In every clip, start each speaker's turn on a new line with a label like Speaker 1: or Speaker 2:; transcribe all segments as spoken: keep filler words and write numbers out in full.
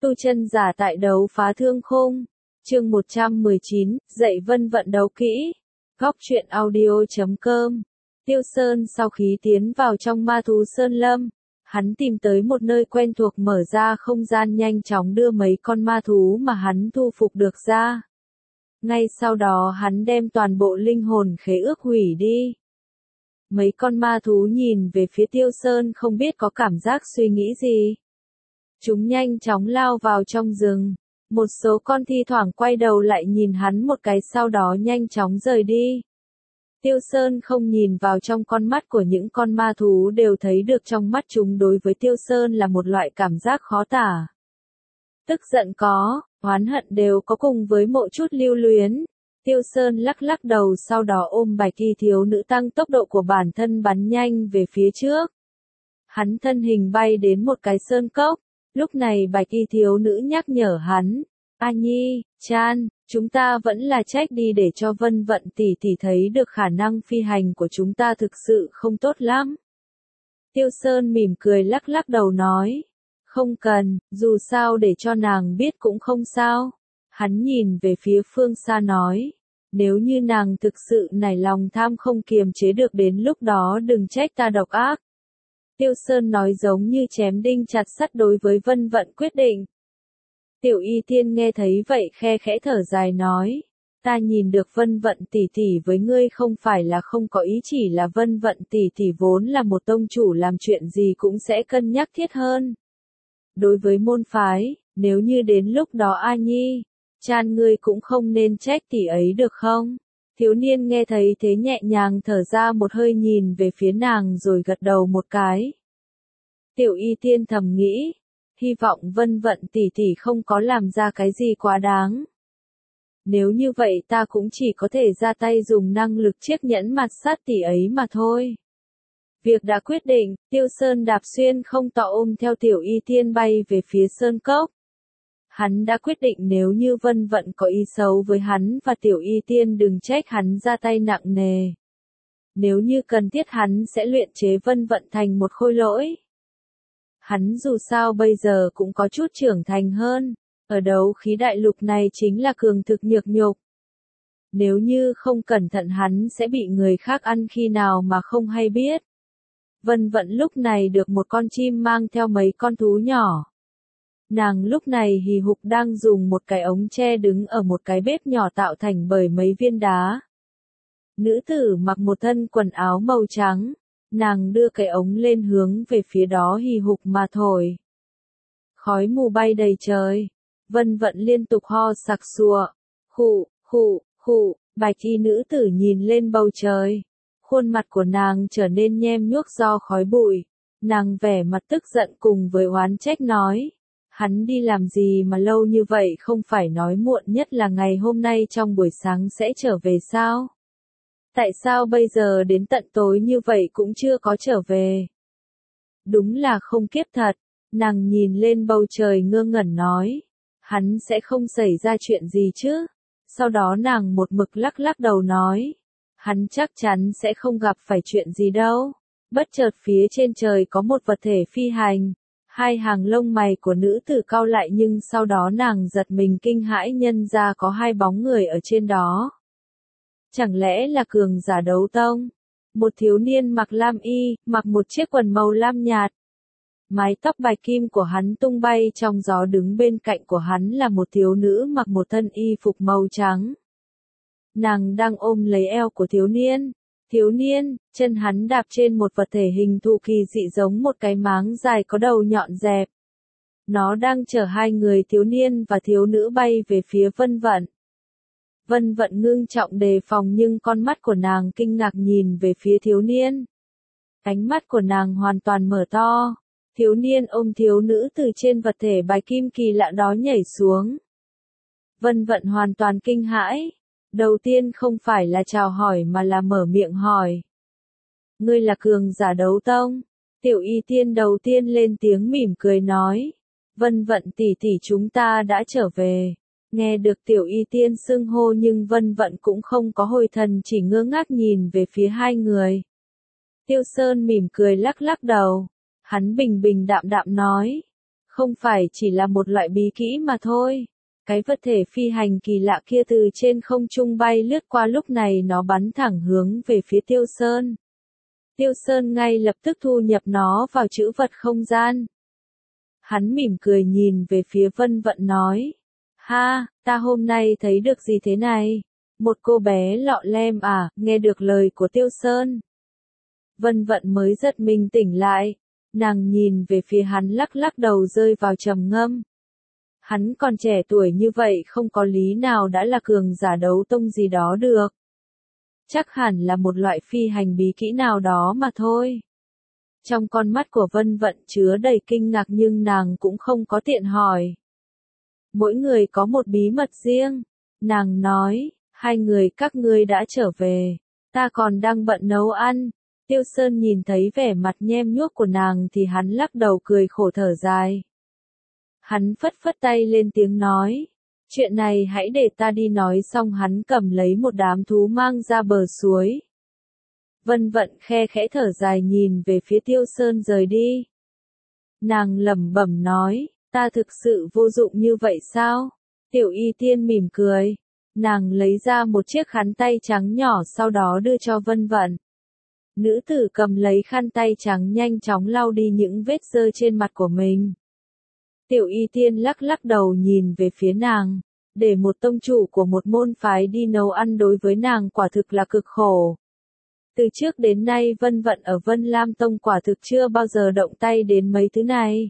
Speaker 1: Tu chân giả tại đấu phá thương khung. Chương một trăm mười chín, dạy Vân Vận đấu kỹ. Góc truyện audio chấm com. Tiêu Sơn sau khi tiến vào trong ma thú sơn lâm, hắn tìm tới một nơi quen thuộc, mở ra không gian, nhanh chóng đưa mấy con ma thú mà hắn thu phục được ra. Ngay sau đó hắn đem toàn bộ linh hồn khế ước hủy đi. Mấy con ma thú nhìn về phía Tiêu Sơn không biết có cảm giác suy nghĩ gì. Chúng nhanh chóng lao vào trong rừng. Một số con thi thoảng quay đầu lại nhìn hắn một cái, sau đó nhanh chóng rời đi. Tiêu Sơn không nhìn vào trong con mắt của những con ma thú, đều thấy được trong mắt chúng đối với Tiêu Sơn là một loại cảm giác khó tả. Tức giận có, oán hận đều có, cùng với một chút lưu luyến. Tiêu Sơn lắc lắc đầu, sau đó ôm bạch y thiếu nữ tăng tốc độ của bản thân bắn nhanh về phía trước. Hắn thân hình bay đến một cái sơn cốc. Lúc này bạch y thiếu nữ nhắc nhở hắn, A Nhi, Chan, chúng ta vẫn là trách đi để cho Vân Vận tỷ tỷ thấy được khả năng phi hành của chúng ta thực sự không tốt lắm. Tiêu Sơn mỉm cười lắc lắc đầu nói, không cần, dù sao để cho nàng biết cũng không sao. Hắn nhìn về phía phương xa nói, nếu như nàng thực sự nảy lòng tham không kiềm chế được, đến lúc đó đừng trách ta độc ác. Tiêu Sơn nói giống như chém đinh chặt sắt đối với Vân Vận quyết định. Tiểu Y Tiên nghe thấy vậy khe khẽ thở dài nói, ta nhìn được Vân Vận tỷ tỷ với ngươi không phải là không có ý, chỉ là Vân Vận tỷ tỷ vốn là một tông chủ, làm chuyện gì cũng sẽ cân nhắc thiết hơn. Đối với môn phái, nếu như đến lúc đó A Nhi, Chan ngươi cũng không nên trách tỷ ấy được không? Thiếu niên nghe thấy thế nhẹ nhàng thở ra một hơi, nhìn về phía nàng rồi gật đầu một cái. Tiểu Y Tiên thầm nghĩ, hy vọng Vân Vận tỷ tỷ không có làm ra cái gì quá đáng. Nếu như vậy ta cũng chỉ có thể ra tay dùng năng lực chiếc nhẫn mặt sát tỷ ấy mà thôi. Việc đã quyết định, Tiêu Sơn đạp xuyên không tọ ôm theo Tiểu Y Tiên bay về phía sơn cốc. Hắn đã quyết định nếu như Vân Vận có ý xấu với hắn và Tiểu Y Tiên, đừng trách hắn ra tay nặng nề. Nếu như cần thiết hắn sẽ luyện chế Vân Vận thành một khôi lỗi. Hắn dù sao bây giờ cũng có chút trưởng thành hơn, ở đấu khí đại lục này chính là cường thực nhược nhục. Nếu như không cẩn thận hắn sẽ bị người khác ăn khi nào mà không hay biết. Vân Vận lúc này được một con chim mang theo mấy con thú nhỏ. Nàng lúc này hì hục đang dùng một cái ống tre đứng ở một cái bếp nhỏ tạo thành bởi mấy viên đá. Nữ tử mặc một thân quần áo màu trắng, nàng đưa cái ống lên hướng về phía đó hì hục mà thổi. Khói mù bay đầy trời, Vân Vận liên tục ho sặc sụa, khụ, khụ, khụ, bạch y nữ tử nhìn lên bầu trời. Khuôn mặt của nàng trở nên nhem nhuốc do khói bụi, nàng vẻ mặt tức giận cùng với oán trách nói. Hắn đi làm gì mà lâu như vậy, không phải nói muộn nhất là ngày hôm nay trong buổi sáng sẽ trở về sao? Tại sao bây giờ đến tận tối như vậy cũng chưa có trở về? Đúng là không kiếp thật, nàng nhìn lên bầu trời ngơ ngẩn nói. Hắn sẽ không xảy ra chuyện gì chứ? Sau đó nàng một mực lắc lắc đầu nói. Hắn chắc chắn sẽ không gặp phải chuyện gì đâu. Bất chợt phía trên trời có một vật thể phi hành. Hai hàng lông mày của nữ tử cau lại, nhưng sau đó nàng giật mình kinh hãi, nhân ra có hai bóng người ở trên đó. Chẳng lẽ là cường giả đấu tông? Một thiếu niên mặc lam y, mặc một chiếc quần màu lam nhạt. Mái tóc bạch kim của hắn tung bay trong gió, đứng bên cạnh của hắn là một thiếu nữ mặc một thân y phục màu trắng. Nàng đang ôm lấy eo của thiếu niên. Thiếu niên, chân hắn đạp trên một vật thể hình thù kỳ dị giống một cái máng dài có đầu nhọn dẹp. Nó đang chở hai người thiếu niên và thiếu nữ bay về phía Vân Vận. Vân Vận ngưng trọng đề phòng, nhưng con mắt của nàng kinh ngạc nhìn về phía thiếu niên. Ánh mắt của nàng hoàn toàn mở to. Thiếu niên ôm thiếu nữ từ trên vật thể bạch kim kỳ lạ đó nhảy xuống. Vân Vận hoàn toàn kinh hãi. Đầu tiên không phải là chào hỏi mà là mở miệng hỏi. Ngươi là cường giả đấu tông? Tiểu Y Tiên đầu tiên lên tiếng mỉm cười nói. Vân Vận tỷ tỷ, chúng ta đã trở về. Nghe được Tiểu Y Tiên xưng hô, nhưng Vân Vận cũng không có hồi thần, chỉ ngơ ngác nhìn về phía hai người. Tiêu Sơn mỉm cười lắc lắc đầu. Hắn bình bình đạm đạm nói. Không phải chỉ là một loại bí kỹ mà thôi. Cái vật thể phi hành kỳ lạ kia từ trên không trung bay lướt qua, lúc này nó bắn thẳng hướng về phía Tiêu Sơn. Tiêu Sơn ngay lập tức thu nhập nó vào trữ vật không gian. Hắn mỉm cười nhìn về phía Vân Vận nói. Ha, ta hôm nay thấy được gì thế này? Một cô bé lọ lem à, nghe được lời của Tiêu Sơn. Vân Vận mới giật mình tỉnh lại. Nàng nhìn về phía hắn lắc lắc đầu rơi vào trầm ngâm. Hắn còn trẻ tuổi như vậy không có lý nào đã là cường giả đấu tông gì đó được. Chắc hẳn là một loại phi hành bí kỹ nào đó mà thôi. Trong con mắt của Vân Vận chứa đầy kinh ngạc nhưng nàng cũng không có tiện hỏi. Mỗi người có một bí mật riêng. Nàng nói, hai người các ngươi đã trở về. Ta còn đang bận nấu ăn. Tiêu Sơn nhìn thấy vẻ mặt nhem nhuốc của nàng thì hắn lắc đầu cười khổ thở dài. Hắn phất phất tay lên tiếng nói. Chuyện này hãy để ta đi nói, xong hắn cầm lấy một đám thú mang ra bờ suối. Vân Vận khe khẽ thở dài nhìn về phía Tiêu Sơn rời đi. Nàng lẩm bẩm nói, ta thực sự vô dụng như vậy sao? Tiểu Y Tiên mỉm cười. Nàng lấy ra một chiếc khăn tay trắng nhỏ sau đó đưa cho Vân Vận. Nữ tử cầm lấy khăn tay trắng nhanh chóng lau đi những vết dơ trên mặt của mình. Tiểu Y Tiên lắc lắc đầu nhìn về phía nàng. Để một tông chủ của một môn phái đi nấu ăn đối với nàng quả thực là cực khổ. Từ trước đến nay Vân Vận ở Vân Lam Tông quả thực chưa bao giờ động tay đến mấy thứ này.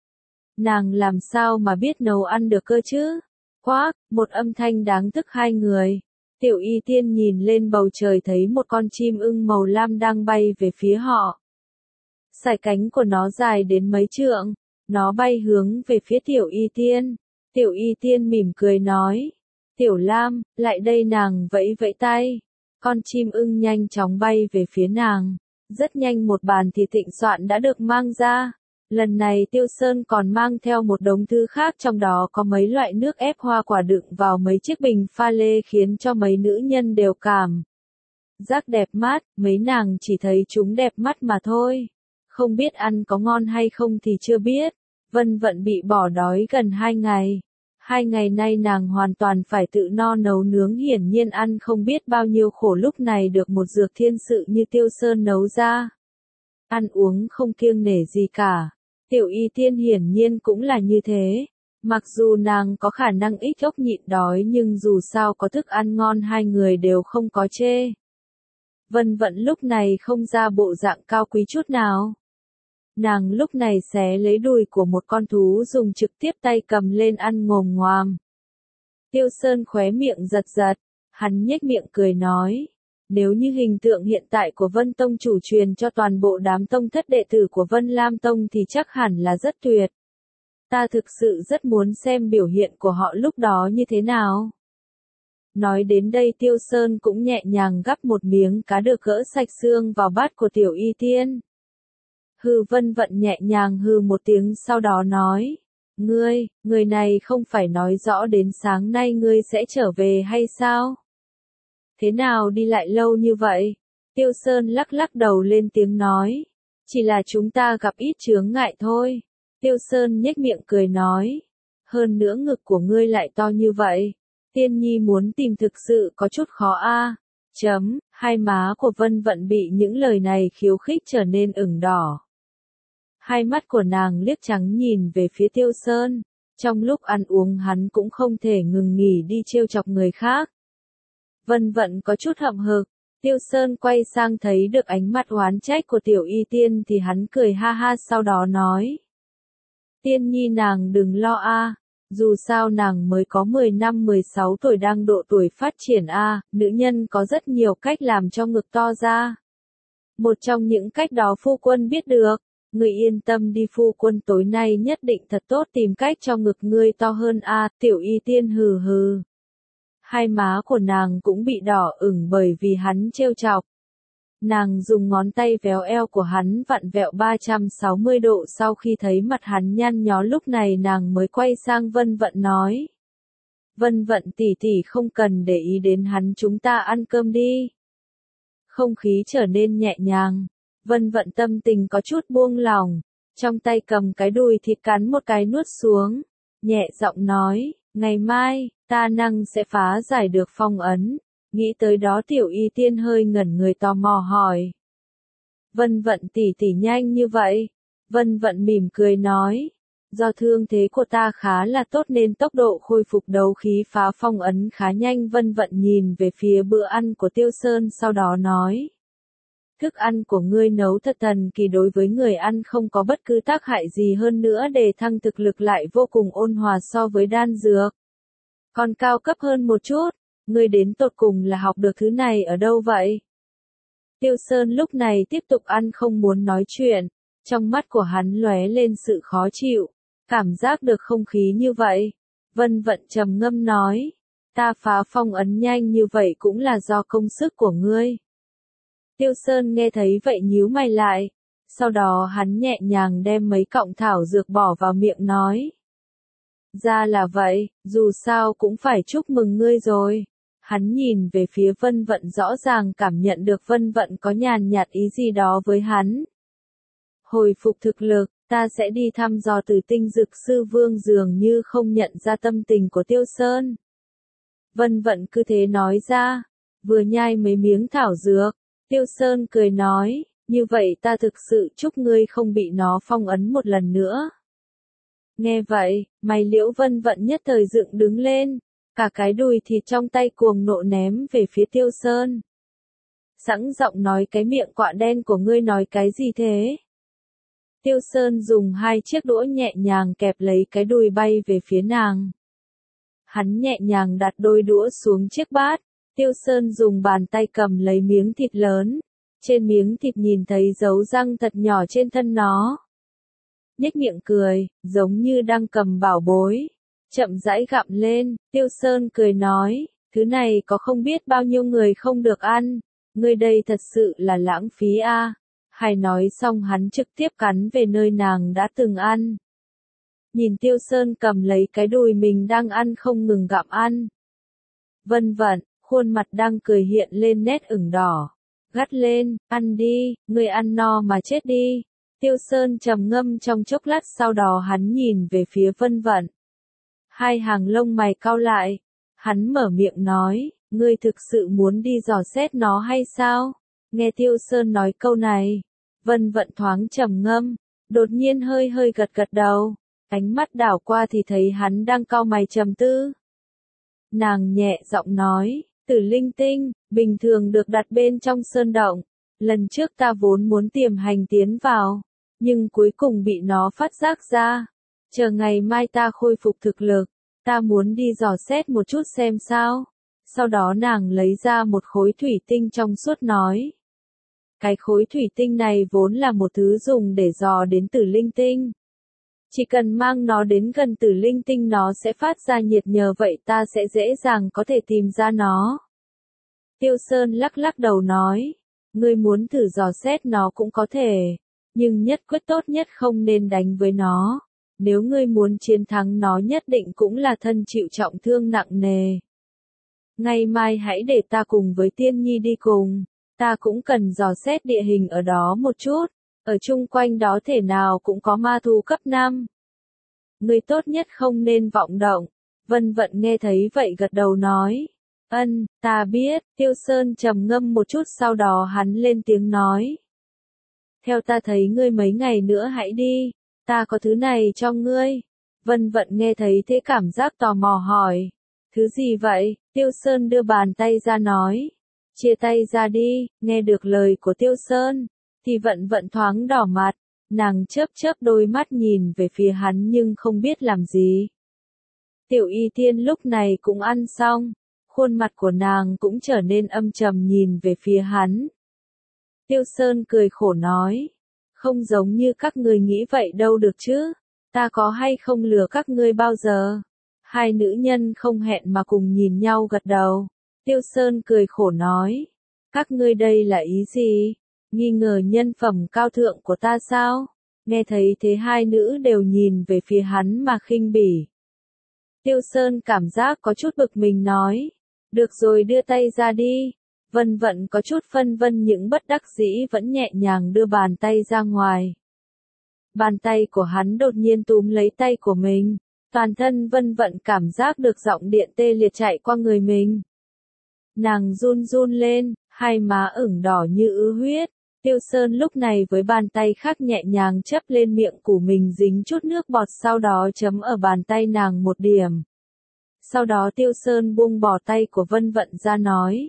Speaker 1: Nàng làm sao mà biết nấu ăn được cơ chứ? Khoác, một âm thanh đáng tức hai người. Tiểu Y Tiên nhìn lên bầu trời thấy một con chim ưng màu lam đang bay về phía họ. Sải cánh của nó dài đến mấy trượng. Nó bay hướng về phía Tiểu Y Tiên. Tiểu Y Tiên mỉm cười nói. Tiểu Lam, lại đây, nàng vẫy vẫy tay. Con chim ưng nhanh chóng bay về phía nàng. Rất nhanh một bàn thịt thịnh soạn đã được mang ra. Lần này Tiêu Sơn còn mang theo một đống thư khác, trong đó có mấy loại nước ép hoa quả đựng vào mấy chiếc bình pha lê khiến cho mấy nữ nhân đều cảm giác đẹp mắt, mấy nàng chỉ thấy chúng đẹp mắt mà thôi. Không biết ăn có ngon hay không thì chưa biết. Vân Vận bị bỏ đói gần hai ngày. Hai ngày nay nàng hoàn toàn phải tự no nấu nướng, hiển nhiên ăn không biết bao nhiêu khổ, lúc này được một dược thiên sự như Tiêu Sơn nấu ra. Ăn uống không kiêng nể gì cả. Tiểu Y Tiên hiển nhiên cũng là như thế. Mặc dù nàng có khả năng ít chốc nhịn đói nhưng dù sao có thức ăn ngon hai người đều không có chê. Vân Vận lúc này không ra bộ dạng cao quý chút nào. Nàng lúc này xé lấy đùi của một con thú dùng trực tiếp tay cầm lên ăn ngồm ngoàm. Tiêu Sơn khóe miệng giật giật, hắn nhếch miệng cười nói. Nếu như hình tượng hiện tại của Vân Tông chủ truyền cho toàn bộ đám tông thất đệ tử của Vân Lam Tông thì chắc hẳn là rất tuyệt. Ta thực sự rất muốn xem biểu hiện của họ lúc đó như thế nào. Nói đến đây Tiêu Sơn cũng nhẹ nhàng gắp một miếng cá được gỡ sạch xương vào bát của Tiểu Y Tiên. Hư Vân Vận nhẹ nhàng hư một tiếng sau đó nói. Ngươi, người này không phải nói rõ đến sáng nay ngươi sẽ trở về hay sao? Thế nào đi lại lâu như vậy? Tiêu Sơn lắc lắc đầu lên tiếng nói. Chỉ là chúng ta gặp ít chướng ngại thôi. Tiêu Sơn nhếch miệng cười nói. Hơn nữa ngực của ngươi lại to như vậy. Tiên nhi muốn tìm thực sự có chút khó a. Chấm, hai má của Vân Vận bị những lời này khiêu khích trở nên ửng đỏ. Hai mắt của nàng liếc trắng nhìn về phía Tiêu Sơn. Trong lúc ăn uống hắn cũng không thể ngừng nghỉ đi trêu chọc người khác. Vân Vận có chút hậm hực. Tiêu Sơn quay sang thấy được ánh mắt oán trách của Tiểu Y Tiên thì hắn cười ha ha sau đó nói. Tiên nhi nàng đừng lo a, dù sao nàng mới có mười năm mười sáu tuổi đang độ tuổi phát triển a, nữ nhân có rất nhiều cách làm cho ngực to ra. Một trong những cách đó phu quân biết được. Ngươi yên tâm đi, phu quân tối nay nhất định thật tốt tìm cách cho ngực ngươi to hơn a. Tiểu Y Tiên hừ hừ. Hai má của nàng cũng bị đỏ ửng bởi vì hắn trêu chọc. Nàng dùng ngón tay véo eo của hắn vặn vẹo ba trăm sáu mươi độ, sau khi thấy mặt hắn nhăn nhó lúc này nàng mới quay sang Vân Vận nói. Vân Vận tỷ tỷ không cần để ý đến hắn, chúng ta ăn cơm đi. Không khí trở nên nhẹ nhàng. Vân Vận tâm tình có chút buông lỏng. trong tay cầm cái đùi thịt cắn một cái nuốt xuống, nhẹ giọng nói, ngày mai, ta năng sẽ phá giải được phong ấn. Nghĩ tới đó Tiểu Y Tiên hơi ngẩn người tò mò hỏi. Vân Vận tỷ tỷ nhanh như vậy? Vân Vận mỉm cười nói, do thương thế của ta khá là tốt nên tốc độ khôi phục đấu khí phá phong ấn khá nhanh. Vân Vận nhìn về phía bữa ăn của Tiêu Sơn sau đó nói. Thức ăn của ngươi nấu thật thần kỳ, đối với người ăn không có bất cứ tác hại gì, hơn nữa để thăng thực lực lại vô cùng ôn hòa so với đan dược. Còn cao cấp hơn một chút, ngươi đến tột cùng là học được thứ này ở đâu vậy? Tiêu Sơn lúc này tiếp tục ăn không muốn nói chuyện, trong mắt của hắn lóe lên sự khó chịu, cảm giác được không khí như vậy. Vân Vận trầm ngâm nói, ta phá phong ấn nhanh như vậy cũng là do công sức của ngươi. Tiêu Sơn nghe thấy vậy nhíu mày lại, sau đó hắn nhẹ nhàng đem mấy cọng thảo dược bỏ vào miệng nói. Ra là vậy, dù sao cũng phải chúc mừng ngươi rồi. Hắn nhìn về phía Vân Vận, rõ ràng cảm nhận được Vân Vận có nhàn nhạt ý gì đó với hắn. Hồi phục thực lực, ta sẽ đi thăm dò Tử Tinh Dực Sư Vương, dường như không nhận ra tâm tình của Tiêu Sơn. Vân Vận cứ thế nói ra, vừa nhai mấy miếng thảo dược, Tiêu Sơn cười nói, như vậy ta thực sự chúc ngươi không bị nó phong ấn một lần nữa. Nghe vậy, mày Liễu Vân Vận nhất thời dựng đứng lên, cả cái đùi thịt trong tay cuồng nộ ném về phía Tiêu Sơn. Sẵn giọng nói, cái miệng quạ đen của ngươi nói cái gì thế? Tiêu Sơn dùng hai chiếc đũa nhẹ nhàng kẹp lấy cái đùi bay về phía nàng. Hắn nhẹ nhàng đặt đôi đũa xuống chiếc bát, Tiêu Sơn dùng bàn tay cầm lấy miếng thịt lớn, trên miếng thịt nhìn thấy dấu răng thật nhỏ trên thân nó. Nhếch miệng cười, giống như đang cầm bảo bối, chậm rãi gặm lên. Tiêu Sơn cười nói, thứ này có không biết bao nhiêu người không được ăn, ngươi đây thật sự là lãng phí a. À. Hay nói xong hắn trực tiếp cắn về nơi nàng đã từng ăn. Nhìn Tiêu Sơn cầm lấy cái đùi mình đang ăn không ngừng gặm ăn. Vân Vận, khuôn mặt đang cười hiện lên nét ửng đỏ, gắt lên, ăn đi, ngươi ăn no mà chết đi. Tiêu Sơn trầm ngâm trong chốc lát, sau đó hắn nhìn về phía Vân Vận. Hai hàng lông mày cau lại, hắn mở miệng nói, ngươi thực sự muốn đi dò xét nó hay sao? Nghe Tiêu Sơn nói câu này, Vân Vận thoáng trầm ngâm, đột nhiên hơi hơi gật gật đầu, ánh mắt đảo qua thì thấy hắn đang cau mày trầm tư. Nàng nhẹ giọng nói, Tử Linh Tinh, bình thường được đặt bên trong sơn động, lần trước ta vốn muốn tiềm hành tiến vào, nhưng cuối cùng bị nó phát giác ra. Chờ ngày mai ta khôi phục thực lực, ta muốn đi dò xét một chút xem sao. Sau đó nàng lấy ra một khối thủy tinh trong suốt nói. Cái khối thủy tinh này vốn là một thứ dùng để dò đến Tử Linh Tinh. Chỉ cần mang nó đến gần Tử Linh Tinh nó sẽ phát ra nhiệt, nhờ vậy ta sẽ dễ dàng có thể tìm ra nó. Tiêu Sơn lắc lắc đầu nói, ngươi muốn thử dò xét nó cũng có thể, nhưng nhất quyết tốt nhất không nên đánh với nó. Nếu ngươi muốn chiến thắng nó nhất định cũng là thân chịu trọng thương nặng nề. Ngày mai hãy để ta cùng với Tiên Nhi đi cùng, ta cũng cần dò xét địa hình ở đó một chút, ở chung quanh đó thể nào cũng có ma thú cấp năm. Ngươi tốt nhất không nên vọng động. Vân Vận nghe thấy vậy gật đầu nói, ân, ta biết. Tiêu Sơn trầm ngâm một chút, sau đó hắn lên tiếng nói. Theo ta thấy ngươi mấy ngày nữa hãy đi, ta có thứ này cho ngươi. Vân Vận nghe thấy thế cảm giác tò mò hỏi, thứ gì vậy? Tiêu Sơn đưa bàn tay ra nói, chia tay ra đi. Nghe được lời của Tiêu Sơn, thì Vận Vận thoáng đỏ mặt, nàng chớp chớp đôi mắt nhìn về phía hắn nhưng không biết làm gì. Tiểu Y Tiên lúc này cũng ăn xong, khuôn mặt của nàng cũng trở nên âm trầm nhìn về phía hắn. Tiêu Sơn cười khổ nói, không giống như các ngươi nghĩ vậy đâu được chứ, ta có hay không lừa các ngươi bao giờ? Hai nữ nhân không hẹn mà cùng nhìn nhau gật đầu. Tiêu Sơn cười khổ nói, các ngươi đây là ý gì? Nghi ngờ nhân phẩm cao thượng của ta sao? Nghe thấy thế hai nữ đều nhìn về phía hắn mà khinh bỉ. Tiêu Sơn cảm giác có chút bực mình nói, được rồi đưa tay ra đi. Vân Vận có chút phân vân những bất đắc dĩ vẫn nhẹ nhàng đưa bàn tay ra ngoài. Bàn tay của hắn đột nhiên túm lấy tay của mình. Toàn thân Vân Vận cảm giác được giọng điện tê liệt chạy qua người mình. Nàng run run lên, hai má ửng đỏ như ứ huyết. Tiêu Sơn lúc này với bàn tay khác nhẹ nhàng chấp lên miệng của mình dính chút nước bọt sau đó chấm ở bàn tay nàng một điểm. Sau đó Tiêu Sơn buông bỏ tay của Vân Vận ra nói.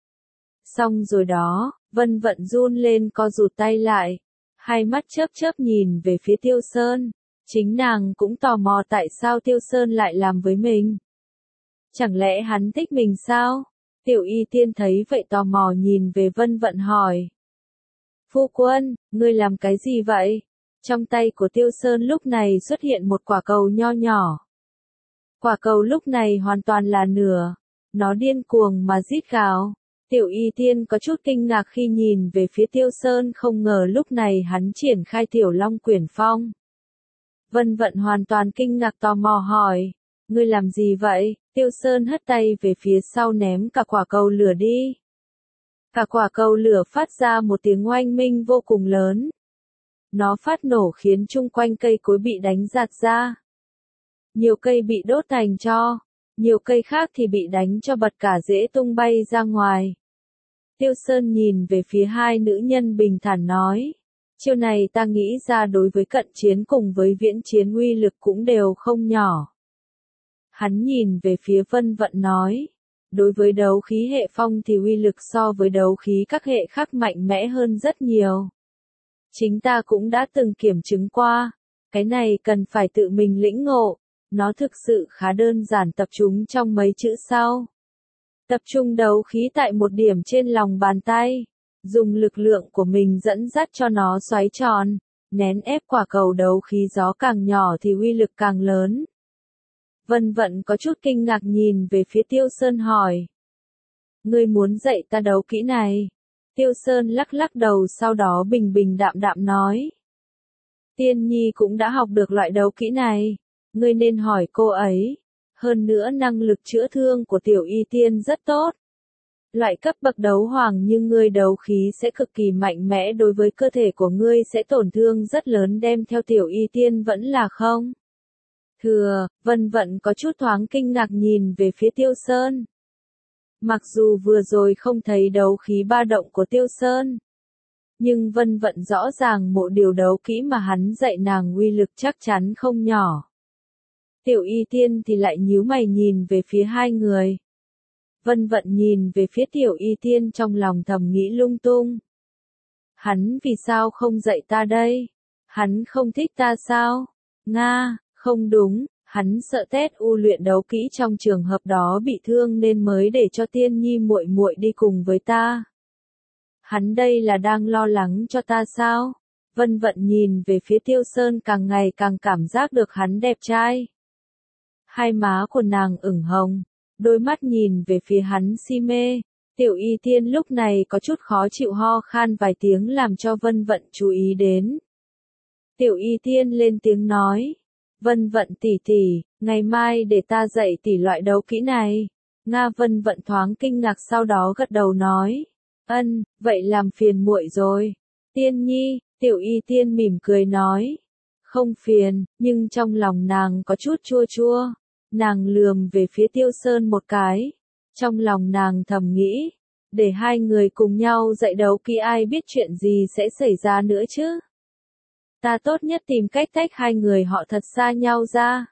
Speaker 1: Xong rồi đó, Vân Vận run lên co rụt tay lại. Hai mắt chớp chớp nhìn về phía Tiêu Sơn. Chính nàng cũng tò mò tại sao Tiêu Sơn lại làm với mình. Chẳng lẽ hắn thích mình sao? Tiểu Y Tiên thấy vậy tò mò nhìn về Vân Vận hỏi. Phu quân, ngươi làm cái gì vậy? Trong tay của Tiêu Sơn lúc này xuất hiện một quả cầu nho nhỏ. Quả cầu lúc này hoàn toàn là nửa. Nó điên cuồng mà rít gào. Tiểu Y Tiên có chút kinh ngạc khi nhìn về phía Tiêu Sơn, không ngờ lúc này hắn triển khai Tiểu Long Quyển Phong. Vân Vận hoàn toàn kinh ngạc tò mò hỏi. Ngươi làm gì vậy? Tiêu Sơn hất tay về phía sau ném cả quả cầu lửa đi. Cả quả cầu lửa phát ra một tiếng oanh minh vô cùng lớn. Nó phát nổ khiến chung quanh cây cối bị đánh rạt ra. Nhiều cây bị đốt thành tro, nhiều cây khác thì bị đánh cho bật cả rễ tung bay ra ngoài. Tiêu Sơn nhìn về phía hai nữ nhân bình thản nói. Chiêu này ta nghĩ ra đối với cận chiến cùng với viễn chiến uy lực cũng đều không nhỏ. Hắn nhìn về phía Vân Vận nói. Đối với đấu khí hệ phong thì uy lực so với đấu khí các hệ khác mạnh mẽ hơn rất nhiều. Chính ta cũng đã từng kiểm chứng qua. Cái này cần phải tự mình lĩnh ngộ. Nó thực sự khá đơn giản, tập trung trong mấy chữ sau. Tập trung đấu khí tại một điểm trên lòng bàn tay. Dùng lực lượng của mình dẫn dắt cho nó xoáy tròn. Nén ép quả cầu đấu khí gió càng nhỏ thì uy lực càng lớn. Vân Vận có chút kinh ngạc nhìn về phía Tiêu Sơn hỏi. Ngươi muốn dạy ta đấu kỹ này? Tiêu Sơn lắc lắc đầu sau đó bình bình đạm đạm nói. Tiên Nhi cũng đã học được loại đấu kỹ này. Ngươi nên hỏi cô ấy. Hơn nữa năng lực chữa thương của Tiểu Y Tiên rất tốt. Loại cấp bậc đấu hoàng như ngươi đấu khí sẽ cực kỳ mạnh mẽ, đối với cơ thể của ngươi sẽ tổn thương rất lớn, đem theo Tiểu Y Tiên vẫn là không? Thừa, Vân Vận có chút thoáng kinh ngạc nhìn về phía Tiêu Sơn. Mặc dù vừa rồi không thấy đấu khí ba động của Tiêu Sơn, nhưng Vân Vận rõ ràng một điều đấu kỹ mà hắn dạy nàng uy lực chắc chắn không nhỏ. Tiểu Y Tiên thì lại nhíu mày nhìn về phía hai người. Vân Vận nhìn về phía Tiểu Y Tiên trong lòng thầm nghĩ lung tung. Hắn vì sao không dạy ta đây? Hắn không thích ta sao? Nga, không đúng, hắn sợ Tết U luyện đấu kỹ trong trường hợp đó bị thương nên mới để cho Tiên Nhi muội muội đi cùng với ta. Hắn đây là đang lo lắng cho ta sao? Vân Vận nhìn về phía Tiêu Sơn, càng ngày càng cảm giác được hắn đẹp trai. Hai má của nàng ửng hồng, đôi mắt nhìn về phía hắn si mê. Tiểu Y Tiên lúc này có chút khó chịu ho khan vài tiếng làm cho Vân Vận chú ý đến. Tiểu Y Tiên lên tiếng nói. Vân Vận tỷ tỷ, ngày mai để ta dạy tỷ loại đấu kỹ này. Nga. Vân Vận thoáng kinh ngạc sau đó gật đầu nói. Ân, vậy làm phiền muội rồi. Tiên Nhi, Tiểu Y Tiên mỉm cười nói. Không phiền, nhưng trong lòng nàng có chút chua chua. Nàng lườm về phía Tiêu Sơn một cái. Trong lòng nàng thầm nghĩ. Để hai người cùng nhau dạy đấu kỹ ai biết chuyện gì sẽ xảy ra nữa chứ. Ta tốt nhất tìm cách tách hai người họ thật xa nhau ra.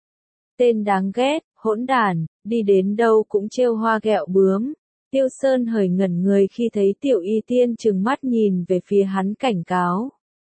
Speaker 1: Tên đáng ghét, hỗn đản, đi đến đâu cũng trêu hoa ghẹo bướm. Tiêu Sơn hởi ngẩn người khi thấy Tiểu Y Tiên trừng mắt nhìn về phía hắn cảnh cáo.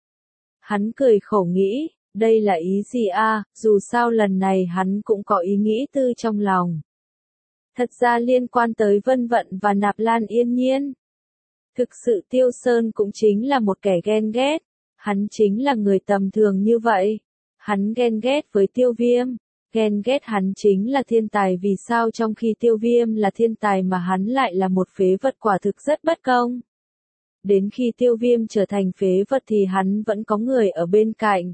Speaker 1: Hắn cười khổ nghĩ, đây là ý gì a? Dù sao lần này hắn cũng có ý nghĩ tư trong lòng. Thật ra liên quan tới Vân Vận và Nạp Lan Yên Nhiên. Thực sự Tiêu Sơn cũng chính là một kẻ ghen ghét. Hắn chính là người tầm thường như vậy. Hắn ghen ghét với Tiêu Viêm. Ghen ghét hắn chính là thiên tài, vì sao trong khi Tiêu Viêm là thiên tài mà hắn lại là một phế vật, quả thực rất bất công. Đến khi Tiêu Viêm trở thành phế vật thì hắn vẫn có người ở bên cạnh.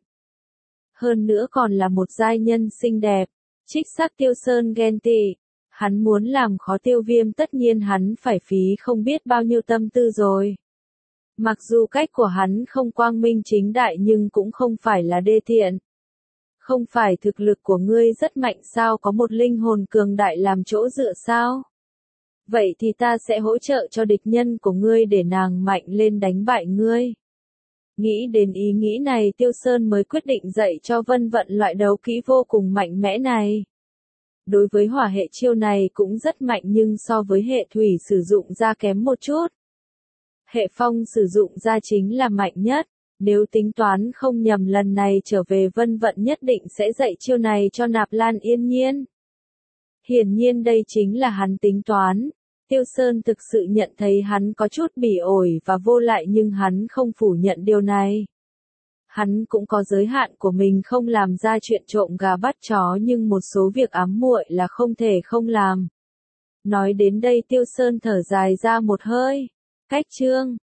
Speaker 1: Hơn nữa còn là một giai nhân xinh đẹp. Trích xác Tiêu Sơn ghen tị. Hắn muốn làm khó Tiêu Viêm, tất nhiên hắn phải phí không biết bao nhiêu tâm tư rồi. Mặc dù cách của hắn không quang minh chính đại nhưng cũng không phải là đê tiện. Không phải thực lực của ngươi rất mạnh sao, có một linh hồn cường đại làm chỗ dựa sao? Vậy thì ta sẽ hỗ trợ cho địch nhân của ngươi để nàng mạnh lên đánh bại ngươi. Nghĩ đến ý nghĩ này Tiêu Sơn mới quyết định dạy cho Vân Vận loại đấu kỹ vô cùng mạnh mẽ này. Đối với hỏa hệ chiêu này cũng rất mạnh nhưng so với hệ thủy sử dụng ra kém một chút. Hệ phong sử dụng ra chính là mạnh nhất. Nếu tính toán không nhầm lần này trở về Vân Vận nhất định sẽ dạy chiêu này cho Nạp Lan Yên Nhiên. Hiển nhiên đây chính là hắn tính toán. Tiêu Sơn thực sự nhận thấy hắn có chút bỉ ổi và vô lại nhưng hắn không phủ nhận điều này. Hắn cũng có giới hạn của mình, không làm ra chuyện trộm gà bắt chó nhưng một số việc ám muội là không thể không làm. Nói đến đây Tiêu Sơn thở dài ra một hơi. Cách chương